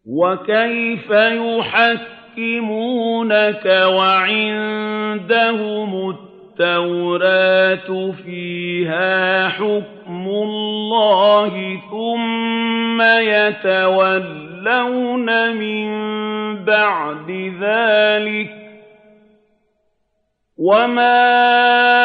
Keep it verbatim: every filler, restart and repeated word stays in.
وَكَيْفَ يُحَكِّمُونَكَ وَعِندَهُمُ التَّوْرَاةُ فِيهَا حُكْمُ اللَّهِ ثُمَّ يَتَوَلَّوْنَ مِن بَعْدِ ذَٰلِكَ ۚ وَمَا